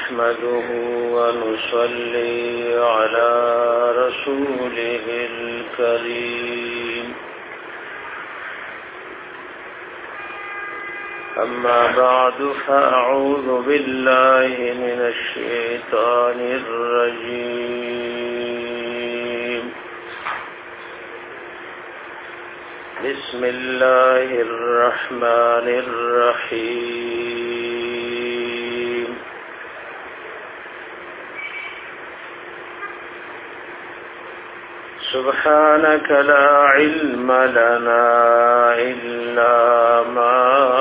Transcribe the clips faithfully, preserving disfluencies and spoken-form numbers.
نحمده ونصلي على رسوله الكريم أما بعد فأعوذ بالله من الشيطان الرجيم بسم الله الرحمن الرحيم سبحانك لا علم لنا إلا ما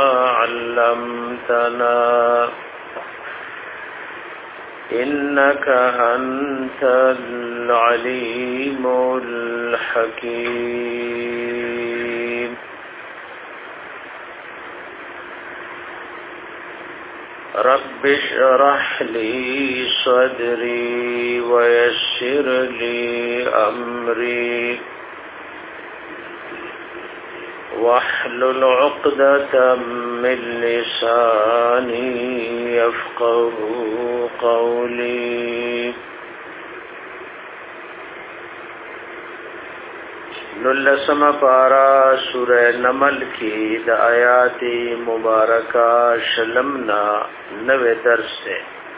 علمتنا إنك أنت العليم الحكيم رب اشرح لي صدري ويسر لي أمري واحلل عقدة من لساني يفقه قولي نلسم پارا سورہ نمل کی دا آیات مبارکہ شلمنا نوے درس سے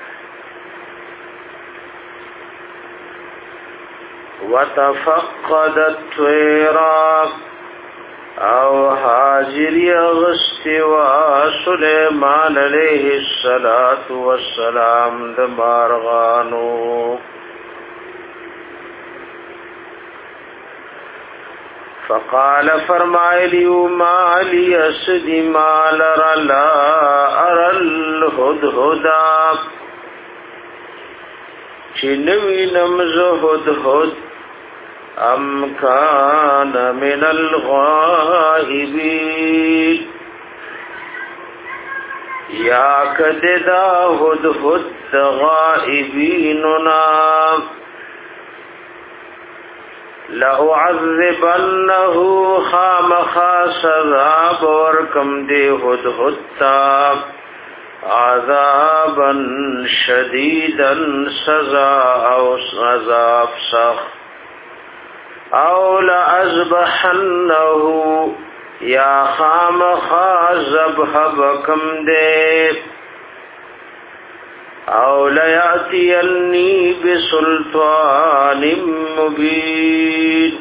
وَتَفَقَّدَ الطَّيْرَ او حاضر اغستوا سلیمان علیہ السلام د مارغانو فقال فرمائلی ما لی اسدی مال رلا ارى الهدهدا چنوی نمز هدهد ام کان من الغائبین یا کددا هدهد غائبیننا لَأُعَذِّبَنَّهُ خَامَخَا سَذَابَ وَرْكَمْ دِي هُدْهُدْتَا عَذَابًا شَدِيدًا سَزَا أَوْ عَذَابْ سَخْ أَوْ لَأَذْبَحَنَّهُ يَا خَامَخَا ذَبْحَ بَكَمْ دِي او لیاتینی بسلطان مبین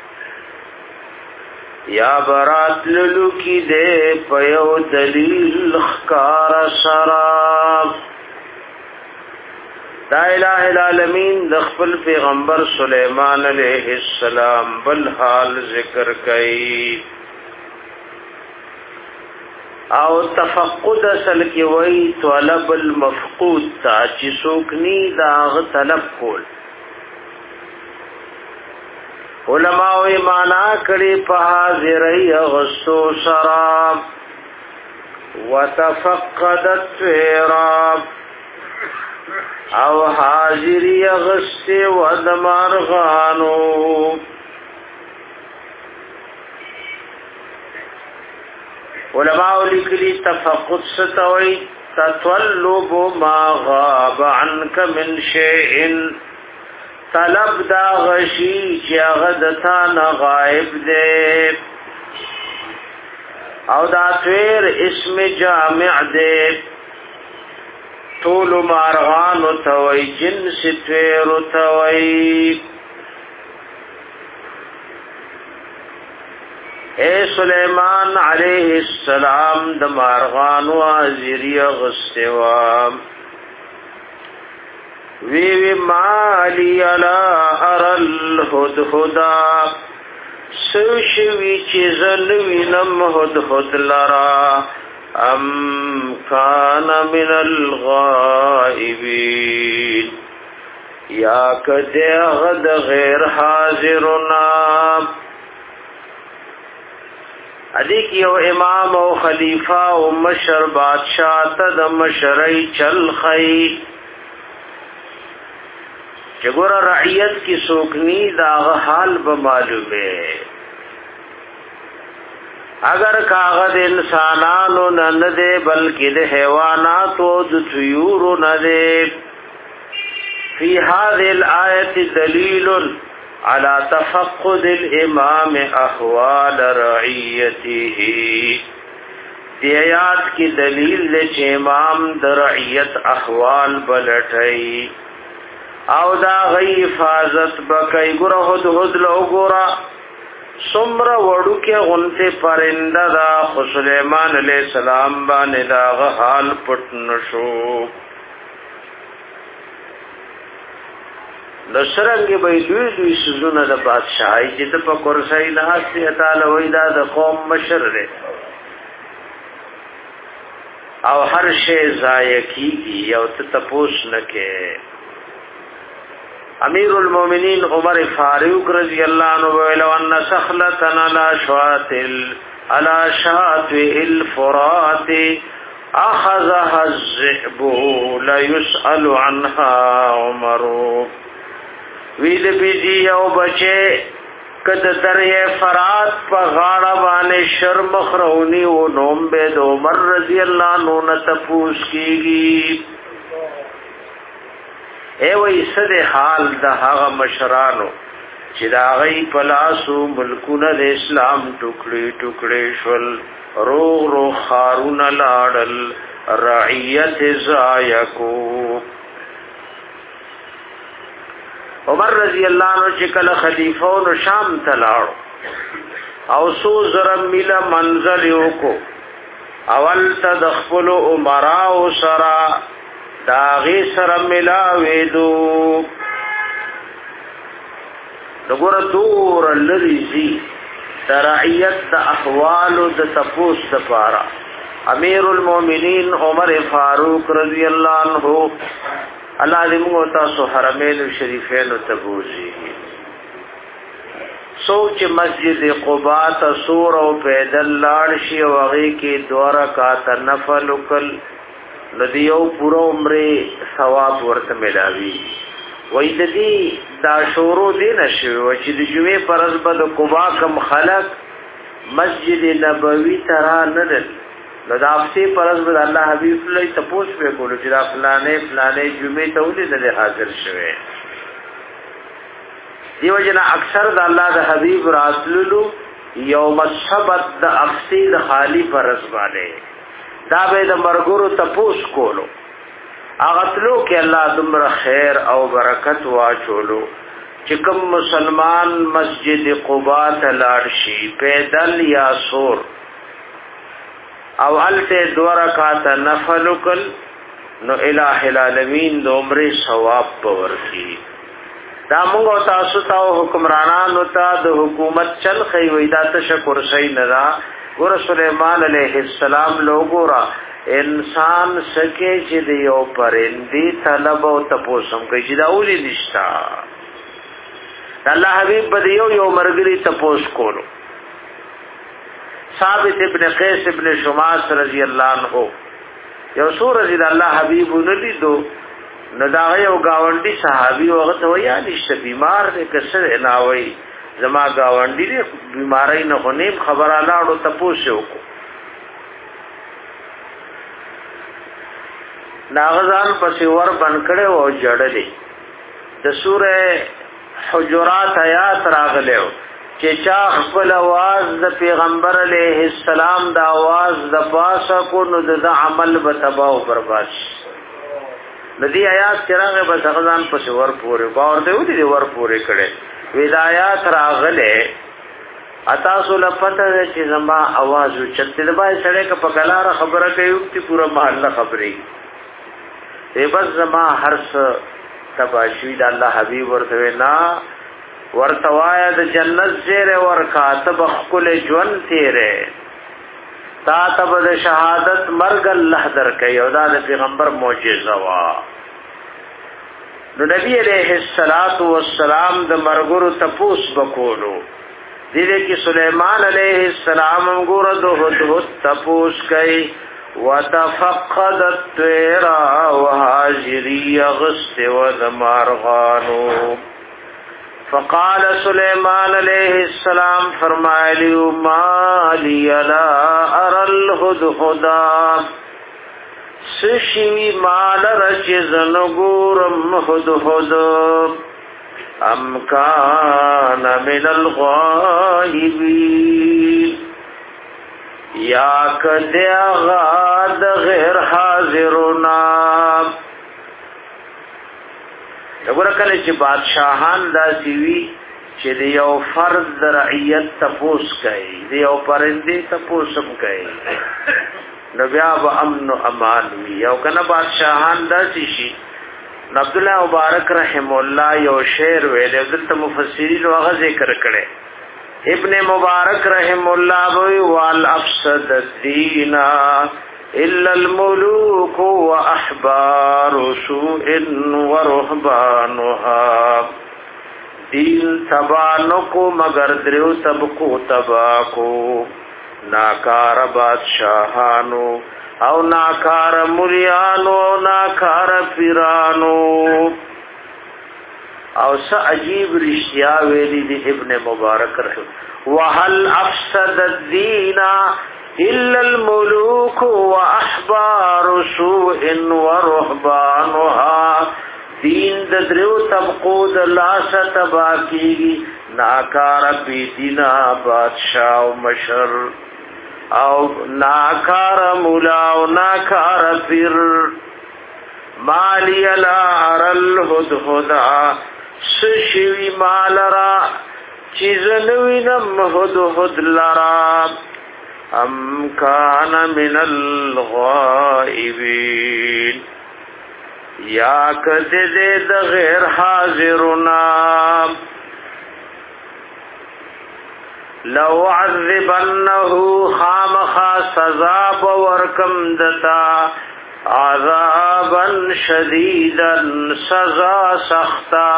یا برات للو کی دے پیو دلیل خکار سراب دا الہ العالمین دخپل پیغمبر سلیمان علیہ السلام بالحال ذکر کئی او تفقد اصل کی وی طلب المفقود تا چی سوکنی داغ طلب کول علماء مانا کری پا حاضری غستو سراب وتفقد الطیراب او حاضری غستی ودمارغانو علماء لکلی تفقد ستوئی تطلب ما غاب عنك من شيء طلب دا غشی چی اغدتان غائب دے او دا تویر اسم جامع دے طول مارغان توئی جنس تویر توئی اے سلیمان علیہ السلام د مارغان وازری غستوام وی وی مالی علا ارل هدهدا سوشوی چیزنوی نم هدهد لرا ام کان من الغائبین یا کدی غد غیر حاضرنا ادیک یو امام او خلیفہ او مشر بادشاہ تد مشرعی چل خی چگور رعیت کی سوکنی داغ حال بمعلومے اگر کاغذ انسانانو نندے بلکہ دے حیواناتو دو طیورو ندے فی هذه الآیة دلیل على تفقد الامام احوال رعیته. دی آیات کی دلیل دے چې امام د رعیت احوال بلټي او دا غی حفاظت بکای. ګره هد هد لو ګورا سمر وړو کې غنته پرنده دا خو سليمان علیہ السلام باندې دا غ حال پټ نشو. نشرنګ به دوی دوی سزونه د بادشاہي چې د په کرسۍ نه سي تعالی وای دا د قوم مشر دی او هر شی ضایع کیږي او ته تپوس نکې. امیر المومنین عمر فاروق رضی اللہ عنہ ویلو ان سخلتنا لا شواتل علا شاتوئ الفرات اخذها الزئب لا يسأل عنها عمر. وید بیجی او بچے کد دریا فرات پا غاڑا بانے شرم خرونی و نوم بید عمر رضی اللہ عنہ نتپوس کیگی. اے وی صد حال دا هغه مشرانو چې دا غي پلاسو ملکونه د اسلام ټوکړي ټوکړي شول روغ روغ خارون لاړل رعیت زایکو. عمر رضی اللہ عنہ چې کله خلیفہ شام ته لاړو او سو زر میله منزل یو اول تدخل عمراء سرا داغی سر ملاویدو نگور دور لریزی ترعیت دا احوالو دا تپوس دا پارا. امیر المومنین عمر فاروق رضی اللہ عنہ اللہ دمو تاسو حرمین و شریفین و تبوزی سوچ مسجد قبا تصور و پیدل لارشی و غی کی دورکات نفل کل ندیو پورا عمره ثواب ورته ملاوی. وای د دې دا شورو دی نشو چې د جمعې پرز بد قبا کم خلق مسجد نبوی ترا ندل نو دا افسی پرز بد الله حبیب الله تپوس په کولو چې دا فلانې فلانې جمعې ته ولې نه حاضر شوه. دیو جنا اکثر د الله د حبیب راتللو یوم السبت د افسی د خالی پرز باندې دا به د مرګورو تپوس کولو اغتلو کې الله دمر خیر او برکت واچولو چې کوم مسلمان مسجد قباء ته لاړ شي پیدل یا سور او الته دو رکعات نفل کل نو الٰه العالمین د عمره ثواب پور کی. دا موږ تاسو ته حکمرانانو ته د حکومت چل خی وېدا تشکر شي نه را ګور سليمان علیہ السلام لوګورا انسان سکه چې دیو پرندی طلب او تپوسم کوي چې دا ولې نشتا. الله حبیب بدیو یو مرګری تپوس کولو. ثابت ابن قیس ابن شماس رضی اللہ عنہ یو سور رضی اللہ حبیب نلیدو نداغ یو گاونڈی صحابی وقت ویا نشتا بیمار دے کسر اناوی زما گاونډی دی بیماری نه غنیم خبره لاړو تپوسو کو ناغزان پسې ور بن کړي او جړلې د سوره حجرات آیات راغلو چې چا خپل आवाज د پیغمبر علیه السلام د आवाज د پاسه کو نو د عمل به تباہ او برباد ندی آیات چرغه به غزان پسې ور پورې باور دی ودی ور پورې کړي ودایات راغله اتا سول پته چې زما आवाज چته د بای سره ک په کلار خبره کوي چې پورا محله خبري ای بس زما هرڅ تباشوی د الله حبیب ورته نا ورتوایا د جنت زیره ورکا تب خپل جون تیرے تا تب د شهادت مرګ الله در کوي او دا د پیغمبر معجزه وا. نو نبی علیہ الصلات والسلام د مرګورو تپوس وکولو دې کې سليمان علیہ السلام ګور د هدهد تپوس کوي وتفقد الطير وهاجري غست وذمارغانو فقال سليمان علیہ السلام فرمایلی ما لی لا ارى الهدهد سشوی مال رچ زنگورم خود خود ام کان من الغائبین یا کدی غاد غیر حاضرنا. دغه کله چې بادشاہان داسي وي چې د یو فرد د رعیت تپوس کوي، د یو پرندې تپوس هم کوي، نو بیا به امن او امان وي. او کنه بادشاہان داسي شي. عبد الله مبارک رحم الله یو شعر ویل، دلته مفسرین هغه ذکر کړي. ابن مبارک رحم الله وی وال افسد الدین الا الملوك واحبار سوء ورهبانها. دین تبانو کو مگر دریو طبقو تباکو، ناکار بادشاہانو او ناکار مریانو او ناکار پیرانو. او سا عجیب رشتیا ویلی دی ابن مبارک رحم وحل افسد الدین الا الملوك واحبار سوء ورهبانها. دین د دریو طبقو د لاس تبا کیږي، ناکار بی دینا بادشاہ او مشر او ناکار مولا او ناکار پیر. مالی لا ارل هدهدا سشوی مالرا چیزنوینم هدهد لرا ام کان من الغائبین یا کده د غیر حاضرنا. لو عذبنه خامخا سزا بورکم دتا عذابا شدیدا سزا سختا.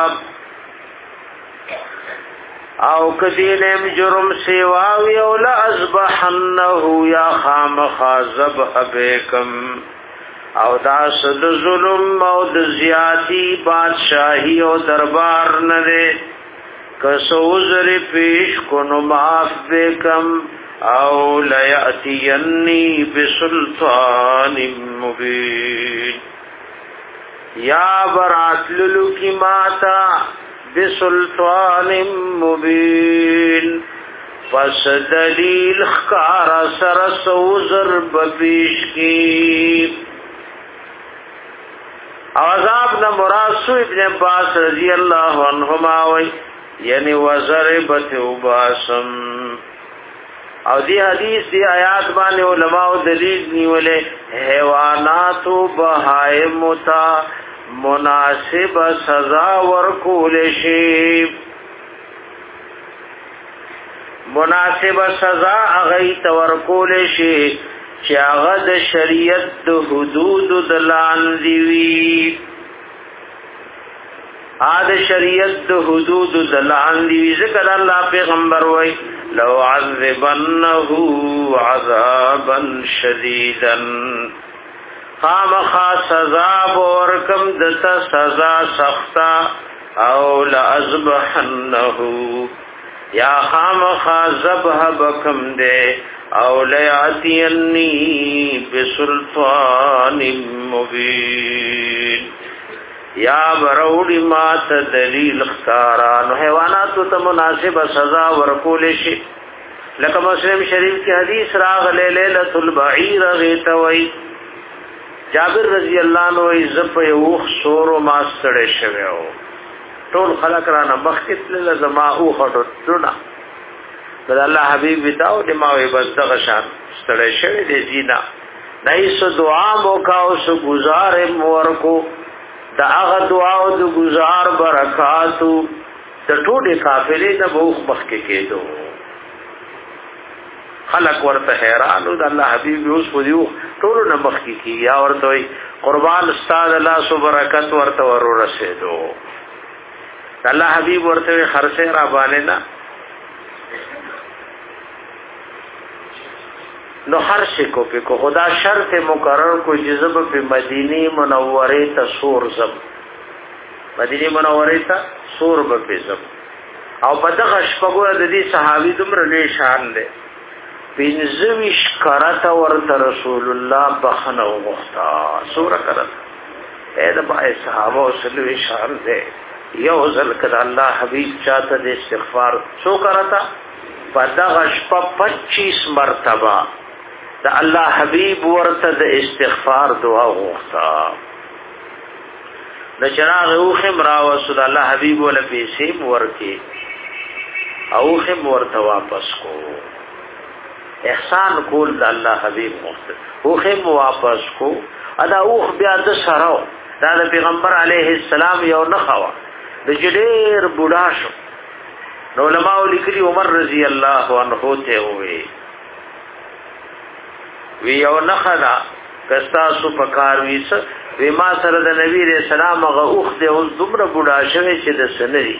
او کدینم جرم سیواوی او لازبحنه یا خامخا زبح بیکم. او داس د ظلم او د زیاتی بادشاہی او دربار نده، کسوزر پیش کنو معاف بیکم او لیأتینی بسلطان مبین. یا برات للو کی ماتا بسلطان مبین، پس دلیل خکارا سر سوزر بپیش کی. عذاب نہ مراد سو ابن عباس رضی اللہ عنہما وی یعنی وضربت وباسم. او دی حدیث دی آیات باندې علماء دلیل نیولے حیوانات و بہائم تا مناسب سزا ورکول شی. مناسب سزا اغیت ورکول شی چې هغه د شریعت د حدود د لاندې وي. ا د شریعت د حدود د لاندې وي. ذکر الله پیغمبر وای لو عذبنه عذابا شديدا خامخا سزا ورکم دته سزا سختا او لازبحنه یا خامخا ذبح بکم دے او لیاتینی بسلطان مبین. یا بروڑی مات دلیل اختاران حیواناتو تا مناسب سزا ورکول شی. لکه مسلم شریف کی حدیث راغ لے لیلت البعیر غیتوی جابر رضی اللہ عنہ عزب یوخ سور و ماستڑے شویو ټول خلق رانا مخکت لزما اوخټو ټونا بل الله حبیب بتاو دماوی بس دغه شان ستړی شوی دی زینا نایس دعا موکا او سو گزار مورکو دا هغه دعا او د گزار برکاتو د ټوله کافرې د بوخ مخکې کېدو. خلق ورته حیرانو د الله حبیب اوس په دیو ټول نه مخکې کی یا ورته قربان استاد الله سو برکت ورته ورو رسېدو. الله حبیب ورته خرڅه را باندې نه نو هر شي کو په کو خدا شرط مقرر کو جذب په مدینه منوره ته سور زم مدینه منوره ته سور به زم او په دغه شپږو د دې صحابي دومره له شان دي پینځویش کرته ورته رسول الله بخنه وغوښتا. سوره کرته اې د بای صحابه او سلوي شان دې یو ځل کړه الله حبيب چاته د استغفار سو کرتا پدغه شپه پچیس مرتبه د الله حبيب ورته د استغفار دعا وغوښتا. د چراغ اوخم را رسول الله حبيب ول پیسې ورکی او خم ورته واپس کو. احسان کول د الله حبيب مخته او خم واپس کو. ادا اوخ بیا د سراو دا د پیغمبر علیه السلام یو نخوا د جډیر بوډا شو. نو علماء لیکلي عمر رضی الله عنه ته وې وی یو نخدا کستا سو پکار ویس وی ما سره د نبی رسول الله غ اوخ د اوس دومره بوډا شوی چې د سنري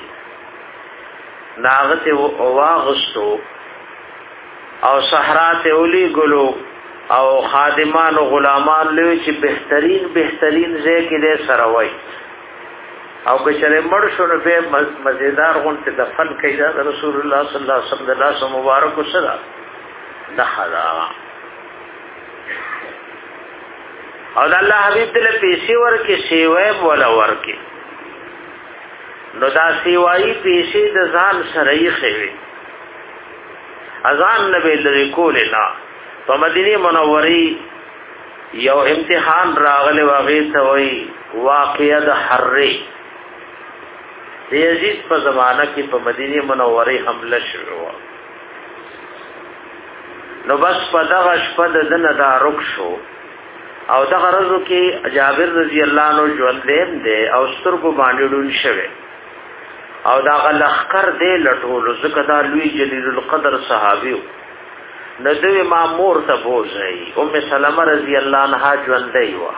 ناغته واغستو او صحرا ته ولي ګلو او خادمان او غلامان لوي چې بهترین بهترین ځای کې دې سره وای او که چره مړ شو نو په مزیدار غونته دفن کړي دا رسول الله صلی الله علیه وسلم د لاس مبارک سره دخلا او د الله حبیب دې پیسې ورکې سیوه ولا ورکې نو دا سیوای پیسې د ځان سره یې خوي اذان نبی لري کول نه په مدینه منوره یو امتحان راغله واغې ته وای واقعه د حرې د یزید په زمانہ کې په مدینه منوره حمله شروع نو بس په دغه شپه د دنه دا رک شو او دغه ورځو کې جابر رضی الله عنه ژوند دې او سترګو باندې ډون شوه او دا غلخر دې لټول زکه دا لوی جلیل القدر صحابیو ندوی مامور ته بوزي ام سلمہ رضی الله عنها ژوند دی وا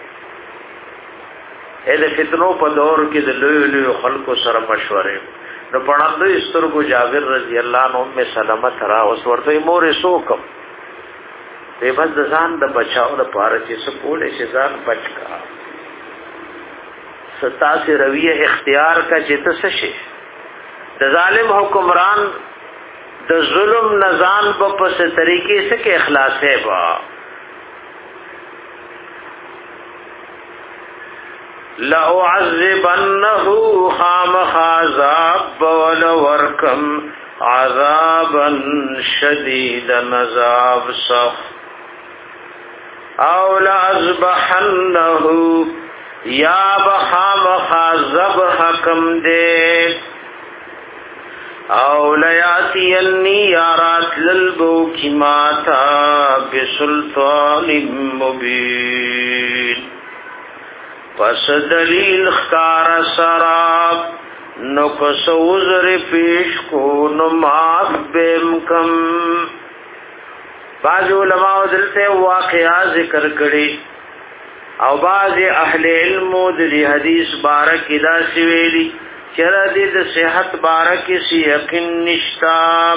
اې د فتنو په دور کې د لوی لوی خلکو سره مشورې نو پړاندو استرګو جابر رضی الله عنه ام سلمہ ترا اوس ورته مورې سوکم په بس ځان د بچاو د پاره چې سپوله شي ځان بچکا ستا سے رویه اختیار کا چې څه شي د ظالم حکمران د ظلم نزان په پس طریقې سره اخلاص ہے با لا اعذبنه خام عذاب ول ورکم عذابا شديدا عذاب صف او لا اذبحنه یا بخام خازب حکم دے او لیاتینی یارات للبو کی ماتا بسلطان مبین پس دلیل خکار سراب نکس وزر پیش کو نماف بیمکم بعض علماء دلتے واقعہ ذکر کری او باز اهل علم د حدیث بارک دا سویلی چر دې د صحت بارک سی یقین نشتا.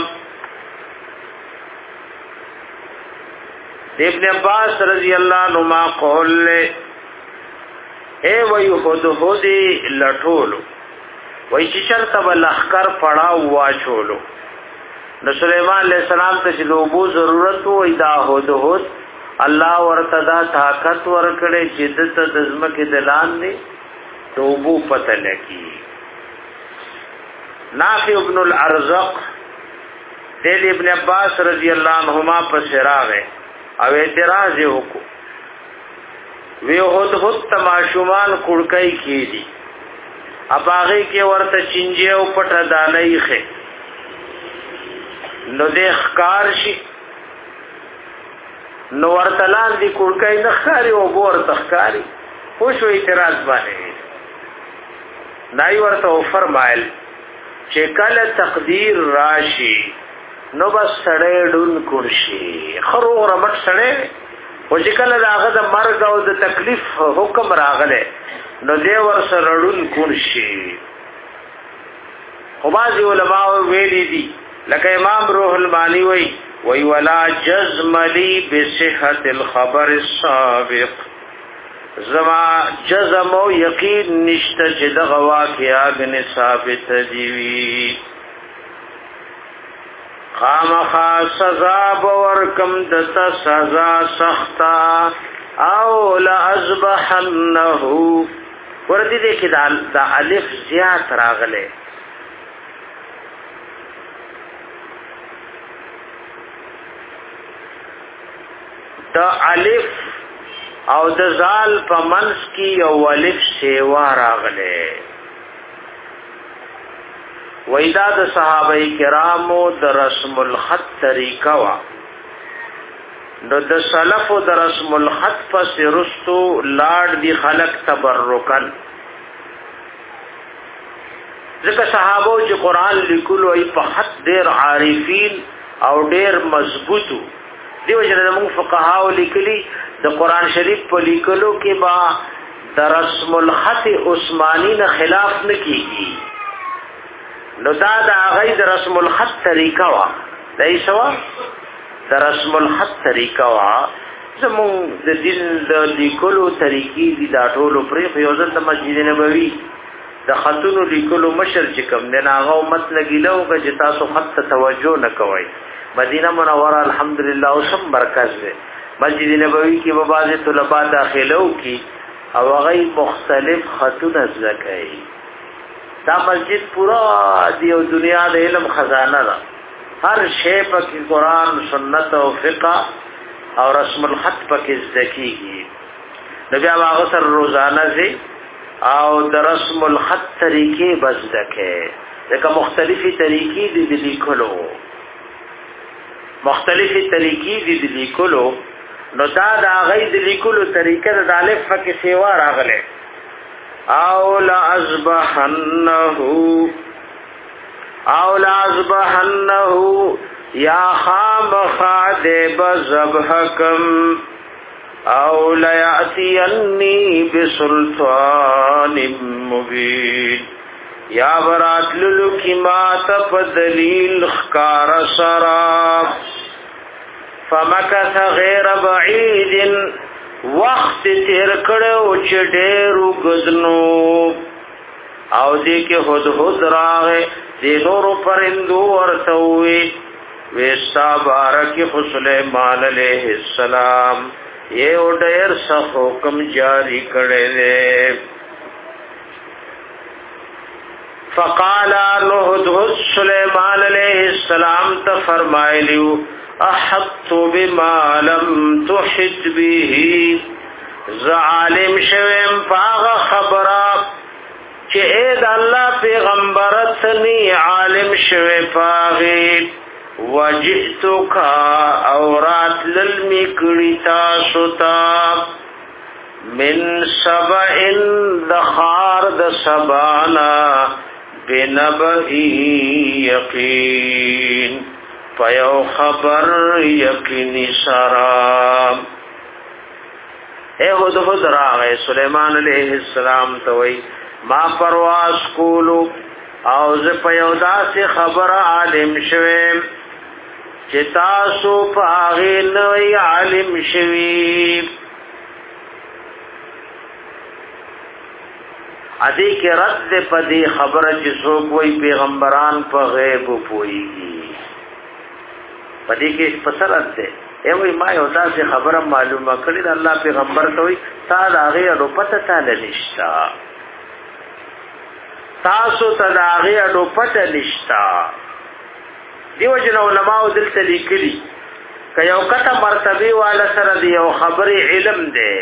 ابن عباس رضی اللہ عنہما قول لے اے وی خود خودی لٹولو وی چشر تب لخکر پڑا واچولو نو سلیمان علیہ السلام ته لوبو ضرورت وی دا خود خود الله ورتدا طاقت ورکړي چې د تزمکه دلان دي توبو پته لکی. نافع ابن الارزق دل ابن عباس رضی الله عنهما په سراغه او اعتراض وکړو وی هوت هوت تماشومان کړکای کیدی اباغه کې ورته چنجه او پټه دالای خې نو د ښکار شي نو ورتلان دی کورکای نخکاری او بور تخکاری خوشو اعتراض باندې نای ورته فرمایل چې کله تقدیر راشي نو بس سړې ډون کورشي خرو رمټ سړې او چې کله داغه د مرګ او د تکلیف حکم راغله نو دی ور سره ډون کورشي. خو باز علماء ویلي دي لکه امام روح المانی وی وی ولا جزم لی بصحت الخبر السابق زما جزم او یقین نشته چې دغه واقعیا غنه ثابت دی وی خامخا سزا بورکم دتا سزا سختا او لازبحنه ورته دې کې دا الف زیات راغله دا الف او د زال په منس کې یو الف سیوا راغله وېدا د صحابه کرامو د رسم الخط طریقه وا نو د سلف د رسم الخط پس رستو لاړ دی خلق تبرکن ځکه صحابه چې قران لیکلو ای په خط ډیر عارفین او ډیر مضبوطو دیو جن موږ فقهاو لیکلي د قران شریف په لیکلو کې با د رسم الخط عثماني نه خلاف نه کیږي نو دا د هغه د رسم الخط طریقه وا دای سوا د رسم الخط طریقه وا زمون د دین د لیکلو طریقې دي دا ټول پرې په یو ځل د مسجد نبوي د خطونو لیکلو مشر چې کوم نه هغه امت لګیلو چې تاسو خط توجه نه کوئ مدینہ منوره الحمدللہ اوسم مرکز دی مسجد نبوی کې به بعض طلباء داخلو کی او غي مختلف خطونه زکای دا مسجد پورا دی او دنیا د علم خزانه ده هر شی په قرآن سنت او فقه او رسم الخط پکې ذکیږي نبی هغه سره روزانه سي او د رسم الخط طریقې بس دکې دغه مختلفي طریقې دي د لیکلو مختلفي طریقې دي د لیکلو نو دا د هغه د لیکلو طریقه د الف پکې سیوا راغله او لازبحنه او لازبحنه یا خام خادب ذبحکم او لیاتینی بسلطان مبین یا برات للو کی مات پدلیل خکار سراب فمکث غیر بعید وقت تیر کړو چې ډېرو غزنو او دې کې هود هود راغې دې نورو پرندو ورته وي وستا بارک سليمان عليه السلام یہ ډېر څه حکم جاری کړي دي فقال نهد سليمان عليه السلام ته فرمایلیو احط بما لم تحط به ظالم شوم پاغه خبره چې اې د الله پیغمبر ثني عالم شوه پاغه وجئتک اورات للمکړی تاسو ته من سبع دخار د سبانا بنبئ یقین فیو خبر یقینی سرام اے خود خود راغے سلیمان علیہ السلام توئی ما پرواز کولو او ز پیودا سے خبر عالم شویم چتاسو پاغی نوی عالم شویم ادی کے رد پدی خبر جسو کوئی پیغمبران پا غیب پوئیگی پدې کې فسرت ده ایوي ما یو تاسو خبره معلومه کړې ده الله پیغمبر ته وي تا دا غي اډو پته تعالی نشتا تاسو ته دا غي اډو پته نشتا دیو جن علماء دلته لیکلي ک یو کته مرتبه والا سره دی یو خبره علم ده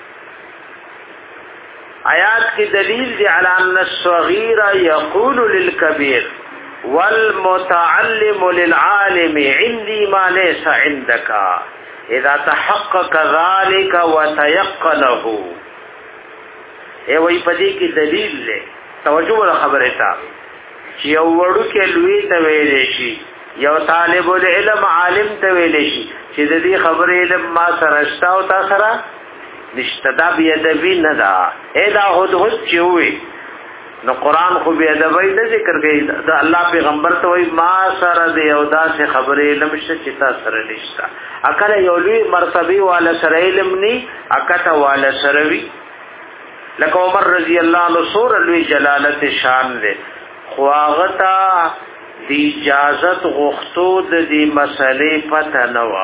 آیات کی دلیل دی علی ان الصغیر یقول للکبیر والمتعلم للعالم عندي ما ليس عندك اذا تحقق ذلك وتيقنه اے وای پدې کې دلیل له توجه ول خبره تا چې یو وړو کې لوی ته ویلې شي یو طالب العلم عالم ته ویلې شي چې د دې خبره علم ما سره شتا او تا سره نشته دا بیا د وینه دا اے دا هود هود چوي نو قران خو به ادبای د ذکر کوي دا الله پیغمبر ته وای ما سره دی او دا څه خبره علم شته چې تا سره نشته اکل یو لوی مرتبه والا سره علم ني اکته والا سره وی لکه عمر رضی الله عنه سور لوی جلالت شان له خواغتا دی اجازت غختو د دې مسلې پته نه و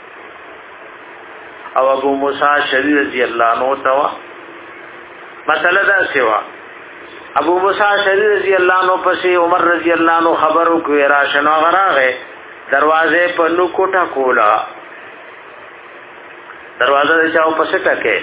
او ابو موسی شری رضی الله عنه توا مسله دا سیوا ابو موسی شری رضی الله عنه پسې عمر رضی الله عنه خبرو کوي راشنو غراغه دروازه په نو کوټه کولا دروازه چاو پسې ټکه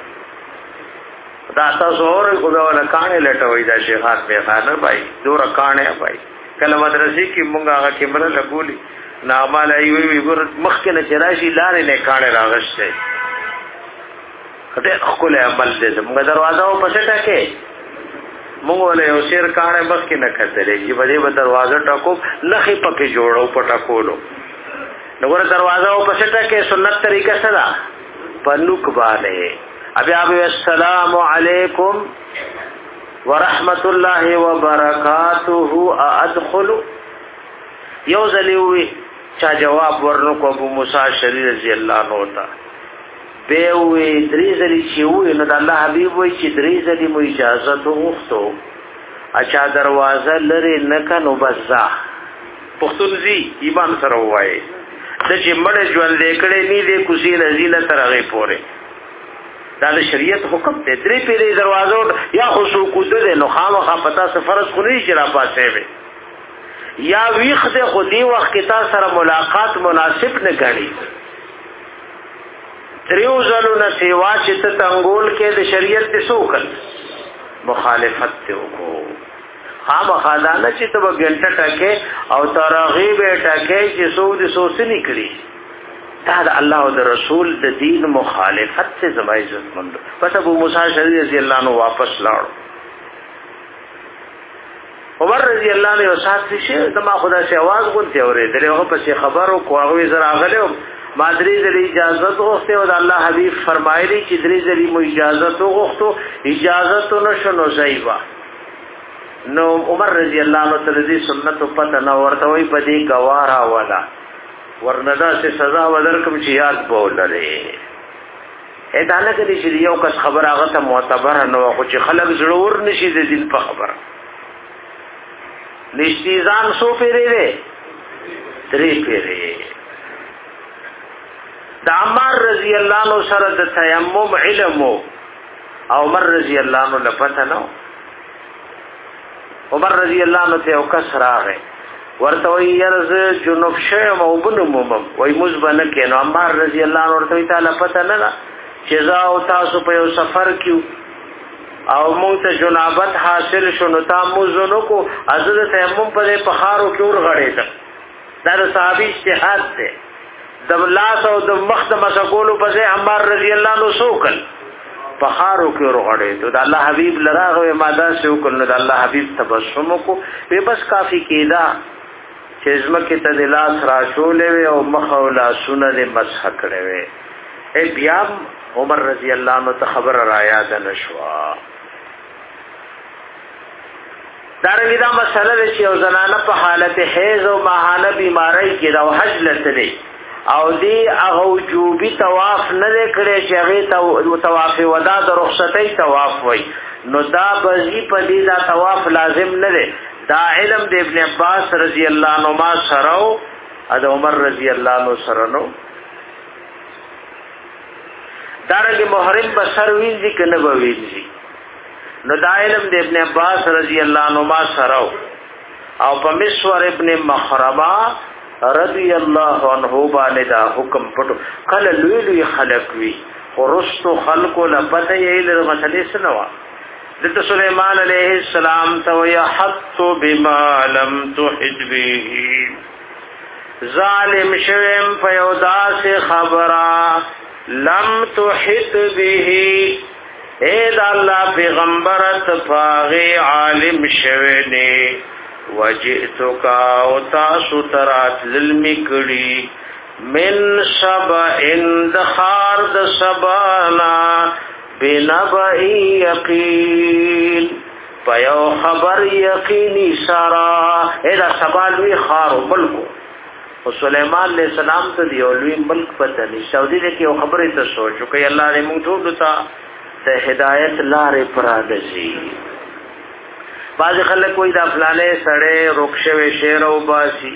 دا تاسو اور کو دا ولا کانه لټوي دا شیخات به خانه بھائی دور کانه بھائی کله مدرسې کې مونږه هغه کیمره لګولي نامال ای وی ګور مخکې نه چرایشي لارې نه کانه راغشته کته خپل عمل دې موږ دروازه او پسې ټکه موږ له یو شیر کانه مخکې نه کتلې چې بده به دروازه ټکو نخې پکې جوړو پټکولو نو ور دروازه او پسې ټکه سنت طریقه سره پنوک باندې ابي ابي السلام علیکم ورحمت الله وبرکاته ادخل یو ځلوي چا جواب ورنکو ابو موسی شری رضی الله عنه تا به وی درې ځلې چې وې نو د الله حبيب وی چې درې ځلې مو اجازه وغوښتو اچھا دروازه لري نکنو بزا پختونزي ایمان سره وایي د چې مړ ژوند لیکړې نه دي کوسي نزيله ترغه پوره دا د شریعت حکم دی درې پیری دروازو یا حقوق ده نو خامخا پتا سفرز خو نه شي را پاسه وي یا ویخ ده خو دی وخت کې تاسو سره ملاقات مناسب نه غړي دریو ځلو نه سیوا چې ته تنګول کې د شریعت د سوکل مخالفت ته وکړو خامخا دا نه چې ته وګنټه ټکه او ترغیب ټکه چې سو د سوس نکړي دا د الله او د رسول د دین مخالفت سے زما عزت مند پس ابو موسی شری رضی الله عنه واپس لاړ عمر رضی الله عنه وسات شي دما خدا سے आवाज غونته اورې دغه پس خبرو کوغه زرا غلو مادری د اجازه غوښته او د الله حبیب فرمایلی چې درې ځلې مو اجازه غوښتو اجازه نشو زایوا نو عمر رضی الله عنه تلذي سنت پته نو ورته وي پدې گوارا والا ورندا سے سزا ولرکم چې یاد بولره اې دا نه کړي چې یو کس خبر هغه ته معتبر نه او چې خلک ضرور نشي د دین په خبره نشتیزان سو پیری دے تری پیری دا عمر رضی اللہ عنہ سره د تیمم علم او عمر رضی اللہ عنہ لپته نو عمر رضی اللہ عنہ ته او کس راغی ورته وی یرز جنوب شیم او بنمم وی مزبنه کې نو عمر رضی الله عنه ورته تعالی پته نه چې زا او تاسو په یو سفر کیو او موږ ته جنابت حاصل شونه تا موزونو کو حضرت تیمم په پخارو کې ور غړې ده دا صحابي اجتهاد ده د لاس او د مخ د مسکولو په ځای عمر رضی الله عنه سوکل پخارو کې ور غړې ته د الله حبيب لراغه ماده سوکل نو د الله حبيب تبسم کو به بس کافی کیدا چې زمکه ته د لاس راشولې او مخ او لاسونه د مسح کړې وي ای بیا عمر رضی الله عنه ته خبر را یاد نشوا دارنګه دا مسله چې یو زنانه په حالت حیض او ماهانه بیماری کې دا حج لته او دی هغه وجوبي طواف نه کړي چې هغه طواف ودا د رخصتۍ طواف وای نو دا بزی په دې دا طواف لازم نه دی دا علم د ابن عباس رضی الله عنهما سره او د عمر رضی الله عنه سره نو دارنګه محرم بسر وینځي کنه به وینځي نو دا علم د ابن عباس رضی الله عنهما سره او په مسور ابن مخرمه رضی الله عنه باندې دا حکم پټو کله لوی لوی خلق وی ورستو خلقو لپته یې له مسلې سنوا د سليمان عليه السلام تو يحط بما لم تحد به ظالم شوم فیودا سے خبره لم تحد به اے دا الله پیغمبرت فاغي عالم شوینه وجئتک او تاسو ترات للمکړي من سبا ان دخار د سبانا بنبأ یقین پیو خبر یقینی سرا ادا سبالوی خارو ملکو و سلیمان علیہ السلام تا دیولوی ملک پتا نی سعودی دے کہ وہ خبری تا سوچو کہ اللہ نے مونگ ٹھوڑو تا تا ہدایت لار پرادزی بعض خلک کوئی د فلانه سړی روښه شعر او باسي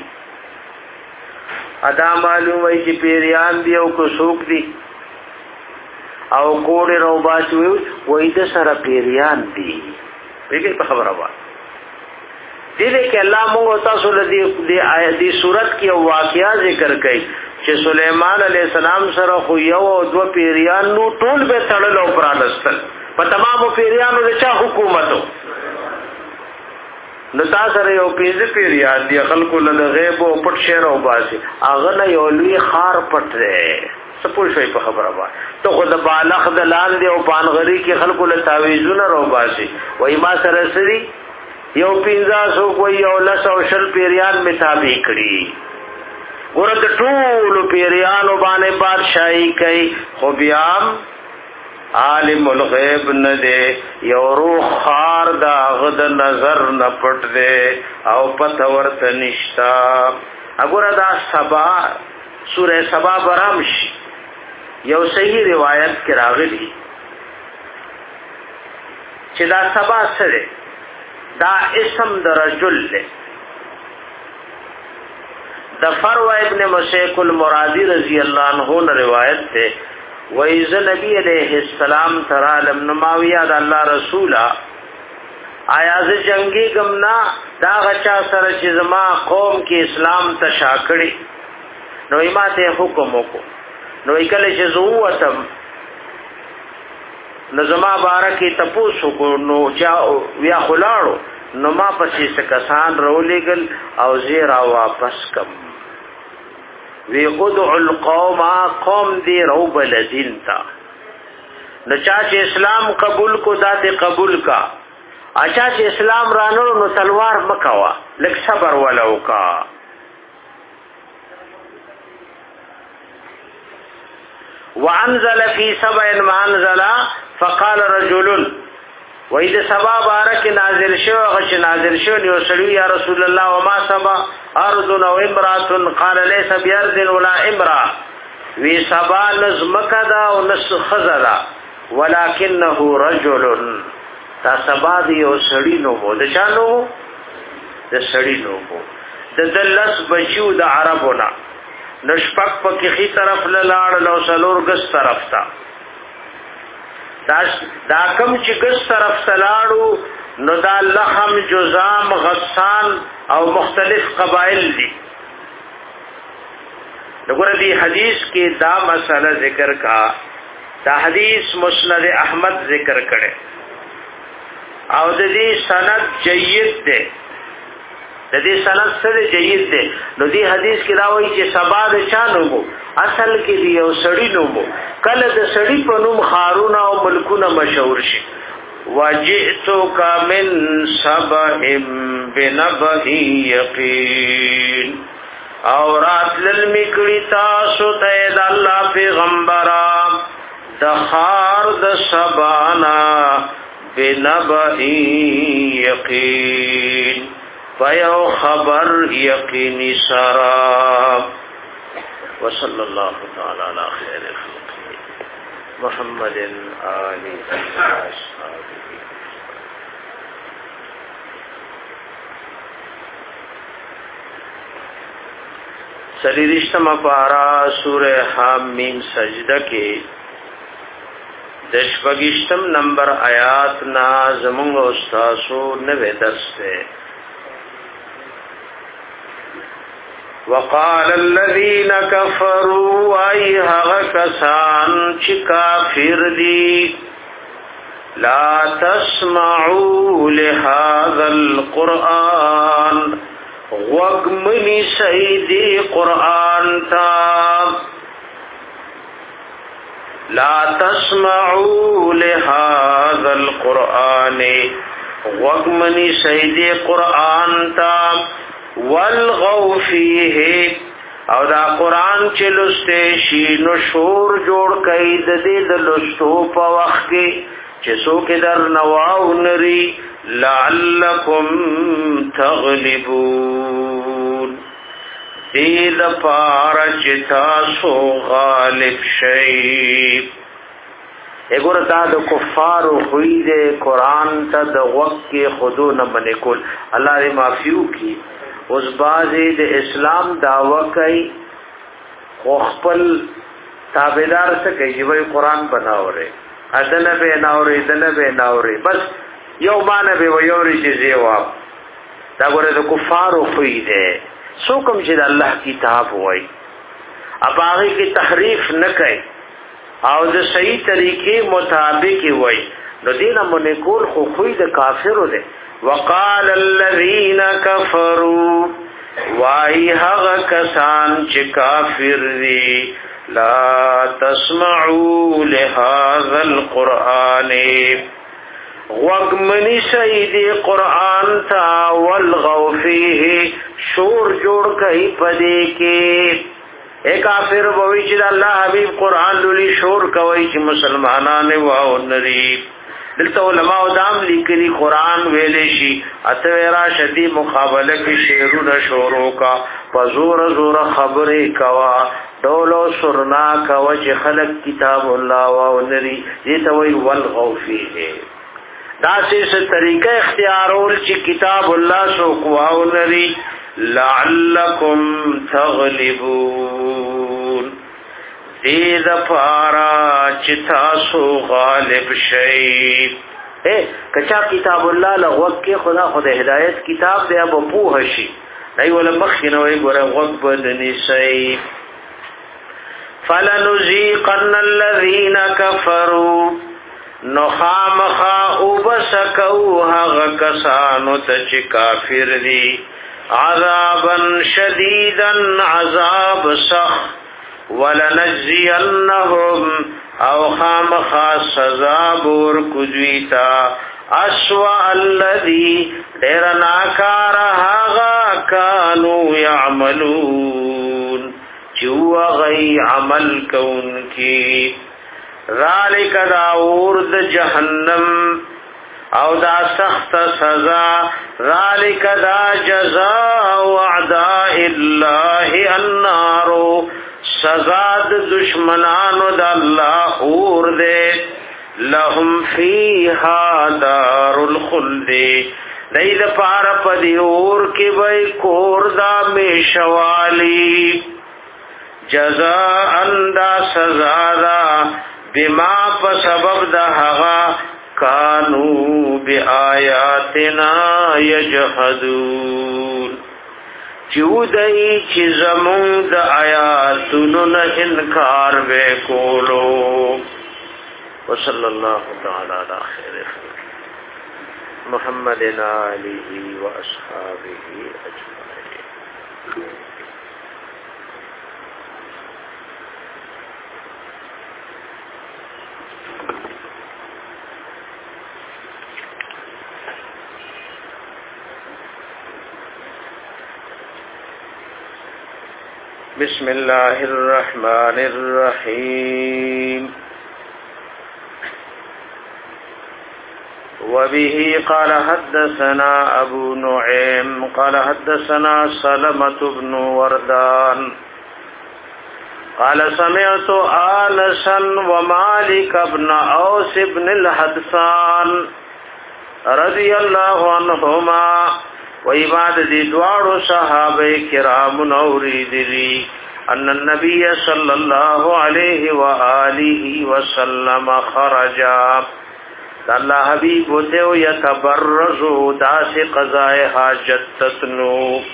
ادا معلوم وي چې پیریان دی او کو سوق دی او کوړه رو باسي وي د سره پیریان دی دغه په خبره وایي دې کې الله موږ تاسو له دې آیت دی صورت کې واقعیا ذکر کړي چې سليمان عليه السلام سره خو یو او دو پیریان نو ټول به تړل او پرانستل په تمامو پیریانو د چا حکومتو نو تاسو سره یو پیځ پیریان دی خلکو له غیب او پټ شعر او باسي اغه نه یو لوی خار پټ دی سپور شوی په خبره وای ته خو د بالغ د لاندې او پانغری کې خلکو له تعویذونه رو باسي وای ما سره سری یو پینځه سو کوئی یو لس او شل پیریان می تابع کړي ورته ټول پیریانو باندې بادشاہي کوي خو بیا عالم الغیب نه دی یو روح خار دا غد نظر نه پټ دی او پته ورته نشتا وګوره دا سبا سوره سبا برامش یو صحیح روایت کې راغلی چې دا سبا سره دا اسم د رجل له د فروه ابن مشیک المرادی رضی الله عنه نے روایت ته وایز نبی علیہ السلام ترى لم نماویہ د الله رسولا آیا ز جنگی گمنا دا غچا سره چې زما قوم کې اسلام تشاکړي نو ایماته حکم وکړو نو کله چې زووتم نظما بارکی تپوسو کو نو چا ویا خلاړو نو ما پسې سکسان رولېګل او زیرا واپس کم وی ادعو القوم قوم دی رو بلدین تا نو چا چې اسلام قبول کو داته قبول کا اچھا چې اسلام رانو نو تلوار مکوا لک صبر ولو کا وانزل فی سبع انزل فقال رجل وإذا سبا بارك نازل شو غش نازل شو يسلو يا رسول الله وما سبا أرض أو امرأة قال ليس بأرض ولا امرأة وي سبا نزمكدا ونس خزدا ولكنه رجل تا سبا دی وسړی نو مو د چانو د سړی نو مو د دلس بچو د عربونا نشپک پکې خي طرف لاړ لو سلور ګس طرف تا دا کم چې ګس طرف تلاړو نو دا لخم جزام غسان او مختلف قبائل دي وګوره دی حدیث کې دا مسله ذکر کا دا حدیث مسند احمد ذکر کړي او د دې سند جيد ده د دې سند سره جيد ده نو دی حدیث کې دا وایي چې سبا د چانو مو اصل کې دی یو سړی نو مو کله د سړی په نوم خارون او ملکونه مشهور شي وجئتک من سبع بنبأ یقین او رات للمکړی تاسو ته د الله پیغمبرام د خار د سبانا بنبأ یقین فیو خبر یقینی سرا وصلی اللہ تعالی علی خیر خلقه محمد آله وصحبه سلیرشتم پارا سورہ حامیم سجدہ کے دشپگشتم نمبر آیات نا زمونگ استاسو نوے درس ہے وقال الذين كفروا ايها كسان چ کافر دی لا تسمعوا لهذا القران وغمني سيدي قران تا لا تسمعوا لهذا القران وغمني سيدي قران تا والغو فيه او دا قران چې لسته شي نو شور جوړ کړي د دې د لستو په وخت کې چې څوک در نواو نري لعلکم تغلبون دې د پاره چې تاسو غالب شئ اګور تا د کفار خوې د قران ته د وقت کې خودو نه باندې کول الله دې معفو کی اوس بازي د اسلام دعوه کوي خو خپل تابعدار څه کوي وای قران بناوره اذن به ناوره اذن به ناوره بس یو باندې به ویوري چې زیوا دا ګوره د کفار خوې ده سو کوم چې د الله کتاب وای اب هغه کی تحریف نه کوي او د صحیح طریقې مطابق وای نو دینه مونږ کول خو خوې د کافرو ده وقال الذين كفروا وای هغه کسان چې کافر دي لا تسمعوا لهذا القرآن وقمنی سیدی قرآن تا والغو فیه شور جوڑ کئی پدے کے ایک آفر بوئی چید اللہ حبیب قرآن لولی شور کوئی چی مسلمانان واو نریب دلتا علماء دام لیکلی قرآن ویلیشی اتویرا شدی مقابلہ کی شیرون شوروں کا پزور زور خبری کوا دولو سرنا کوا چی خلق کتاب اللہ واو نری دیتا وی والغو فیه دا سیس طریقہ اختیارول چی کتاب اللہ سو قواو نری لعلکم تغلبون دید پارا چتاسو غالب شیب اے کچا کتاب اللہ لغوک کے خدا خود ہدایت کتاب دے اب پوہ شی نئی والا مخینوئی گورا غوک بدنی سیب فلنزیقن الذین کفروا نخامخا اوبسکوها غکسانو تچ کافر دی عذابا شدیدا عذاب سخ ولنجزینهم او خامخا سزا بور کدویتا اسوا الذی دیر ناکار هاغا کانو یعملون چو غی عمل کون کی ذالک داورد جہنم او دا سخت سزا ذالک دا جزاء وعداء اللہ النارو سزا د دشمنانو د الله اور دے لهم فیها دار الخلد دید پار پدی اور کی بای کور دا میشوالی جزاء دا سزا دا بما په سبب د هغه کانو بیااتنا یجحدون چودئی چی زمون د آیاتونو نه انکار وکولو وصلی اللہ تعالی علی خیر خلق محمد آلہ و اصحابہ اجمعین. بسم اللہ الرحمن الرحیم. وبه قال حدثنا ابو نعيم قال حدثنا سلمة بن وردان قال سمعت آنسا ومالك بن اوس بن الحدثان رضي الله عنهما وإباد دي دوارو صحابه کرام نوریدلی ان النبي صلى الله عليه وآله وسلم خرجا اللہ حبیب دیو یتبرزو داس قضاء حاجت تتنو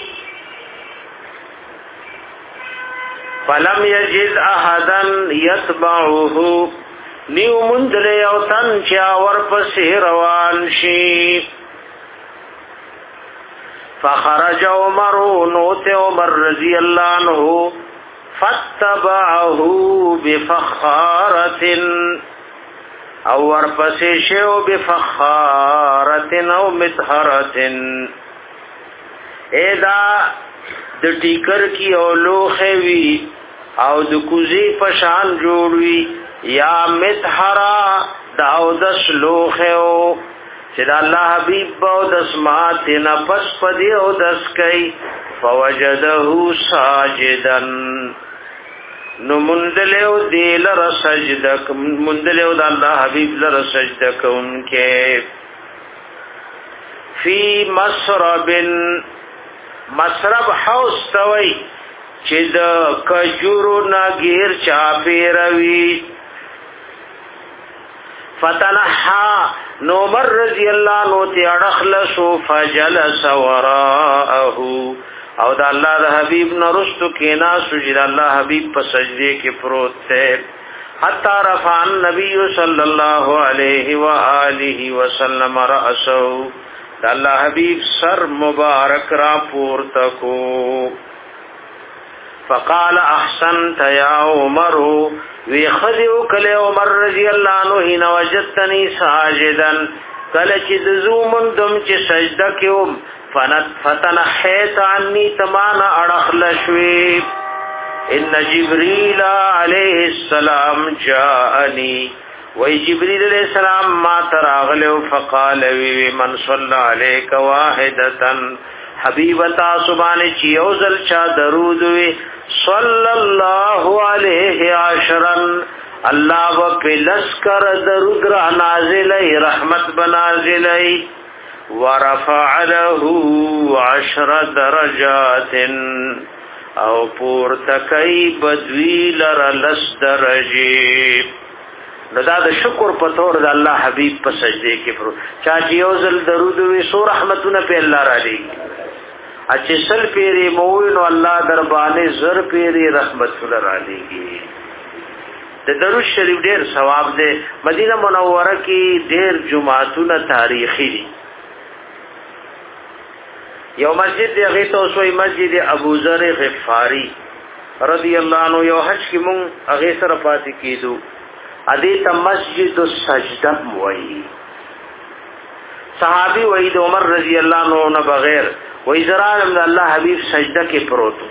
فلم یجد احدا یتبعه نیو مندل یوتن چاور پسی روان شی فخرج عمر نوت عمر رضی اللہ عنہ فاتبعه بفخارت او ورپسی شیو بفخارت او متحرت ایدا د ټیکر کی او لوخوی او د کوزی پشان جوړوي یا متحرا دا او دس لوخو چې د الله حبیب او د اسمات نه پس پدی او دس کئ فوجده ساجدا نو مندلو دی لر سجدک مندلو دا اللہ حبیب لر سجدک ان کے فی مسرب مسرب حوس توی چید کجورو نگیر چاپی روی فتنحا نومر رضی اللہ نو تی اڑخلسو فجلس وراءہو او دا اللہ دا حبیب نرستو کینا سجد اللہ حبیب پا سجدے کے پروت تے حتی رفع النبی صلی اللہ علیہ وآلہ وسلم رأسو دا اللہ حبیب سر مبارک را پورتکو فقال احسنت یا عمرو وی خذیو کل عمر رضی اللہ عنہ ہی نوجدتنی ساجدن کل چی دزو مندم چی سجدہ کیوم فتنحیت عنی تمان اڑخلشوی ان جبریل علیہ السلام جاءنی وی جبریل علیہ السلام ما تراغلو فقال وی من صلی علیک واحدتا حبیبتا سبان چیوزل چا درود وی صلی اللہ علیہ عشرن اللہ و پلس کر درود را نازلی رحمت بنازلی ورفع له عشر درجات او پورتکی بدوی لر لس درجی دا دا شکر پتور دا اللہ حبیب پا سجدے کے پرو چاچی یوزل درود وی سو رحمتون پہ اللہ را لے گی اچھے سل پیری موین و اللہ دربانے زر پیری رحمتون را لے گی دا درود شریف دیر ثواب دے مدینہ منورہ کی دیر جمعاتون تاریخی دی یو مسجد دی اغیتا سوئی مسجد ابو ذر غفاری رضی اللہ عنہ یو حج کی مون اغیتا رفاتی کی دو ادیتا مسجد السجدہ وئی صحابی وحید عمر رضی اللہ عنہ بغیر وی ذران من اللہ حبیب سجدہ کے پروتو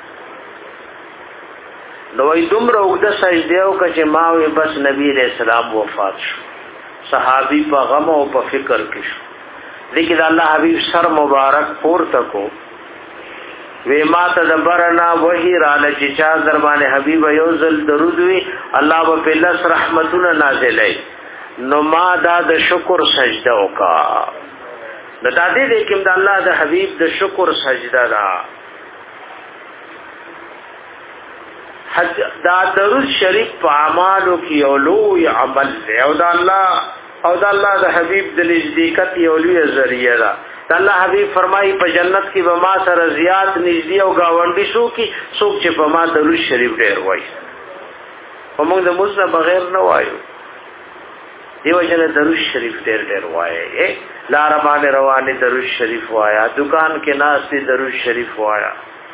نو وی دم رو اگدہ سجدیو کچھ ماوی بس نبی علیہ السلام وفات شو صحابی پا غم و پا فکر کشو لیکن اللہ حبیب سر مبارک پورتکو وی ما تدبرنا وحی رانا چچا دربان حبیب یوزل درودوی اللہ با پلس رحمتون نازلی نو ما دا دا شکر سجدہ کا دا دے دیکھم دا اللہ دا حبیب دا شکر سجدہ دا دا درود شریف پا عمالو کی اولوی عمل لے او دا اللہ او دا اللہ دا حبیب دل نزدیکت اولوی ذریعہ دا دا اللہ حبیب فرمائی پا جنت کی بما سر زیاد نزدی او گاونڈی سو کی سوک چے پا ما درود شریف دیر وائی پا مونگ دا مزنا بغیر نوائیو دیو جن درود شریف دیر دیر وائی لارمان روانی درود شریف وایا دکان کے ناس دی درود شریف وایا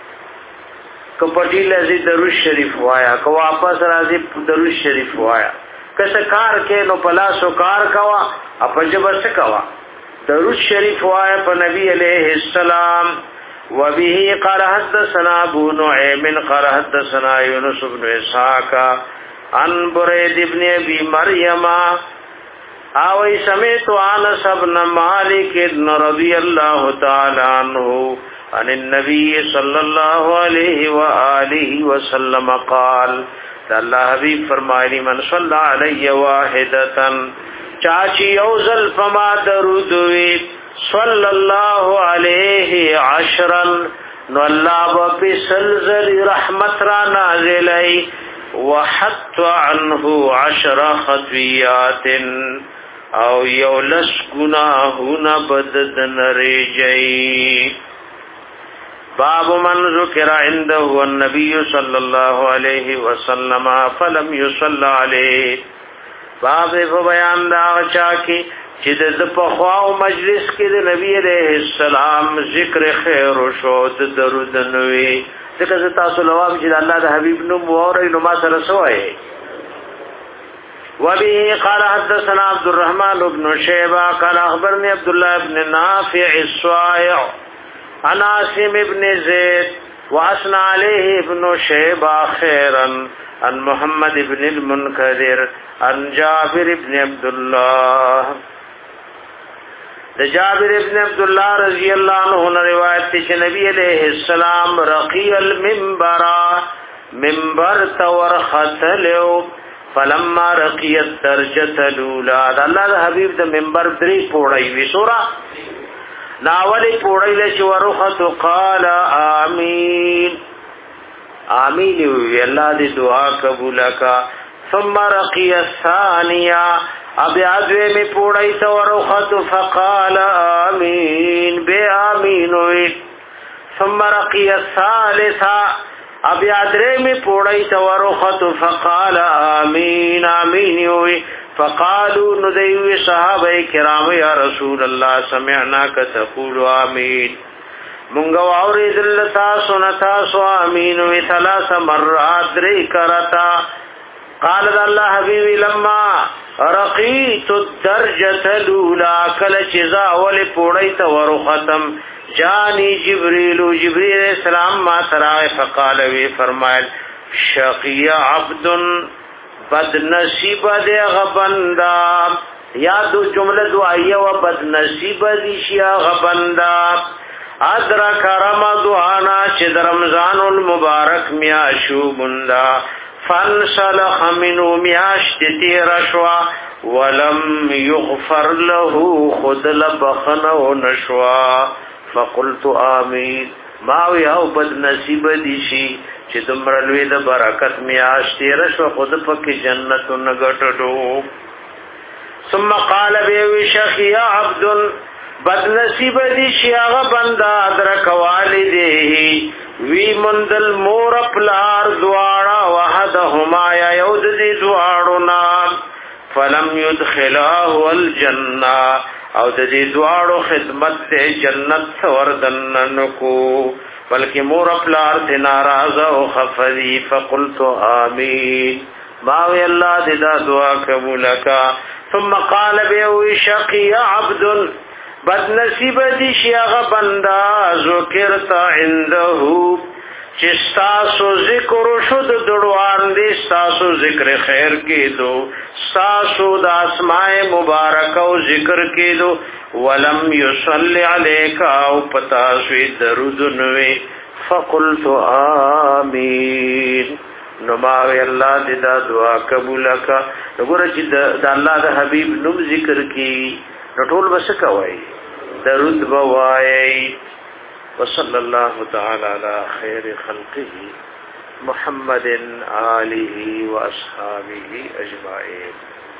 کپٹی لازی درود شریف وایا کو واپس رازی درود شریف وایا کس کار کے نو پلاسو کار کوا اپا جبر سے کوا درود شریف وایا پا نبی علیہ السلام وبه قال حدثنا ابو نعيم قال حدثنا يونس بن اسحاق عن بريد بن ابي مريم او سمعت انس بن مالك رضي الله تعالى عنه عن النبي صلى الله عليه واله وسلم قال اللہ حبیب فرمائے من صلی علی واحدتا چاچی یوزل فما درودوی صلی اللہ علیہ عشرن نو اللہ بپی سلزل رحمت را نازلی وحط عنہ عشر خطویات او یولس گناہون بددن ریجئی باب من ذکر عنده النبی صلی اللہ علیہ وسلم فلم یصلی علیہ باب بیان دا چاکی چید دپخواو مجلس کی دا نبی علیہ السلام ذکر خیر و شود درود نوی ذکر تاسو لواب چید اللہ دا حبیب نم ووری نما سرسوئے وبه قال حدثنا عبد الرحمن بن شیبہ قال اخبرنی عبداللہ بن نافع الصائع عن عاصم ابن زید واسنا علیہ ابن شیبہ خیرا عن محمد ابن المنکدر عن جابر ابن عبداللہ دا جابر ابن عبداللہ رضی اللہ عنہ نے روایت تھی کہ نبی علیہ السلام رقی المنبر منبر تور خطلو فلما رقیت درجت الاولى الله د حبیب د منبر درې پوړی وی سورا ناولی پوړی له چې ورخت قال امين امين وی الله دې دعا قبول کا ثم رقي الثانيه ابي ادوي می پوړی ته ورخت فقال امين بي امين وی ثم رقي الثالثه ابي ادري می پوړی ته ورخت فقال امين امين وی فقالوا ندیو صحابه کرام یا رسول الله سمعنا تقول امين مونږ واورېدل تاسو نه تاسو امين وی ثلاث مرات درې کرتا قال الله حبيبي لما رقيت الدرجه الاولى كل جزا ول پوړی ته ورختم جاني جبريل جبريل السلام ما ترى فقال وی فرمایل شقي عبد بد نصیب دے غبندا یا دو جمله دعائیه و بد نصیب دی شیا غبندا ادرک رمضان چې د رمضان المبارک میاشو بندا فانسلخ منو میاشت تیر شوا ولم یغفر له خود لبخنو نشوا فقلت آمین ماوی او بد نصیب دی شی چې دمر لوی د برکت میاش تیر شو خود پکې جنت نغټډو ثم قال بي شيخ يا عبد بد نصیب دي شيغه بندا ادرک والده وی مندل مور پلار دواړه وحدهما یا یود دي دواړو نا فلم يدخلاه الجنه او د دې دواړو خدمت ته جنت وردن کو بلکہ مور پلار تے ناراض او خفری فقلت آمین باوی اللہ دے دا دعا قبول کا ثم قال بے شقی عبد بد نصیب دی شیاغ بندا ذکرت عنده چستاسو ذکر شد دڑوان دی ستاسو ذکر خیر کی دو ستاسو دا اسماء مبارک و ذکر کی دو ولم يصلي عليك او پتاسوی درود نوی فقلت آمین نماوی اللہ دی دا دعا قبول کا نگورا چی دا اللہ دا حبیب نم ذکر کی نٹول بسکا وائی درود بوائی وصلی اللہ تعالی علی خیر خلقه محمد آلہ و اصحابہ اجمعین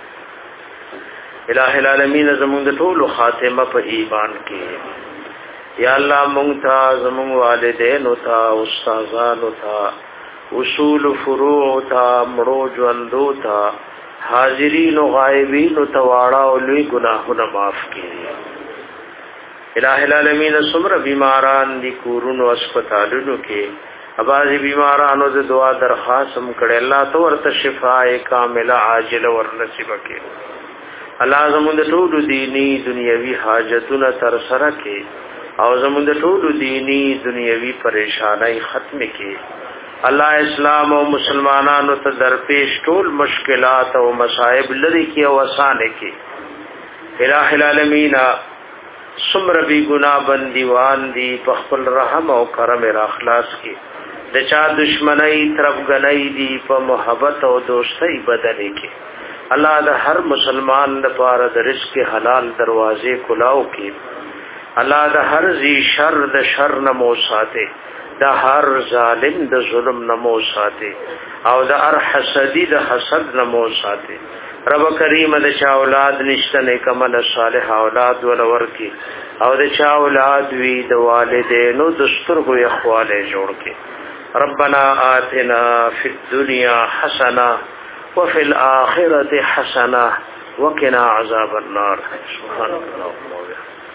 الہ العالمین زمونږ ټول خاتمه په ایمان کې یا الله مونږ ته زمونږ والدین او ته استادانو ته اصول فروع ته مړو ژوندو ته حاضرین او غایبین او تواړه او لوی ګناهونه معاف کړي الہ العالمین سمر بیماران دی کورونو اسپیټالونو کې اباظي بیمارانو د دعا درخواست هم کړي الله تو ورته شفای کامله عاجله ورنصیب کړي الله زموږ د ټول دینی دنیوي حاجتونه تر سره کړي او زموږ د ټول دینی دنیوي پریشانای ختم کړي الله اسلام او مسلمانانو ته درپیش ټول مشکلات او مصائب لري کې او آسان کړي الہ العالمین سمر بی گناہ بندیوان دی پخپل رحم او کرم را اخلاص کی د چا دشمنی طرف گنئی دی په محبت او دوستی بدلی کی الله د هر مسلمان لپاره د رزق حلال دروازې کلاو کی الله د هر ذی شر د شر نمو ساته د هر ظالم د ظلم نمو ساته او د هر حسدی د حسد نمو ساته رب کریم د چا اولاد نشته نه کمل صالح اولاد ولور کی او د چا اولاد وی د والدینو د سترګو اخواله جوړ کی ربنا آتنا فی الدنیا حسنه وفي الاخره حسنه وقنا عذاب النار سبحان الله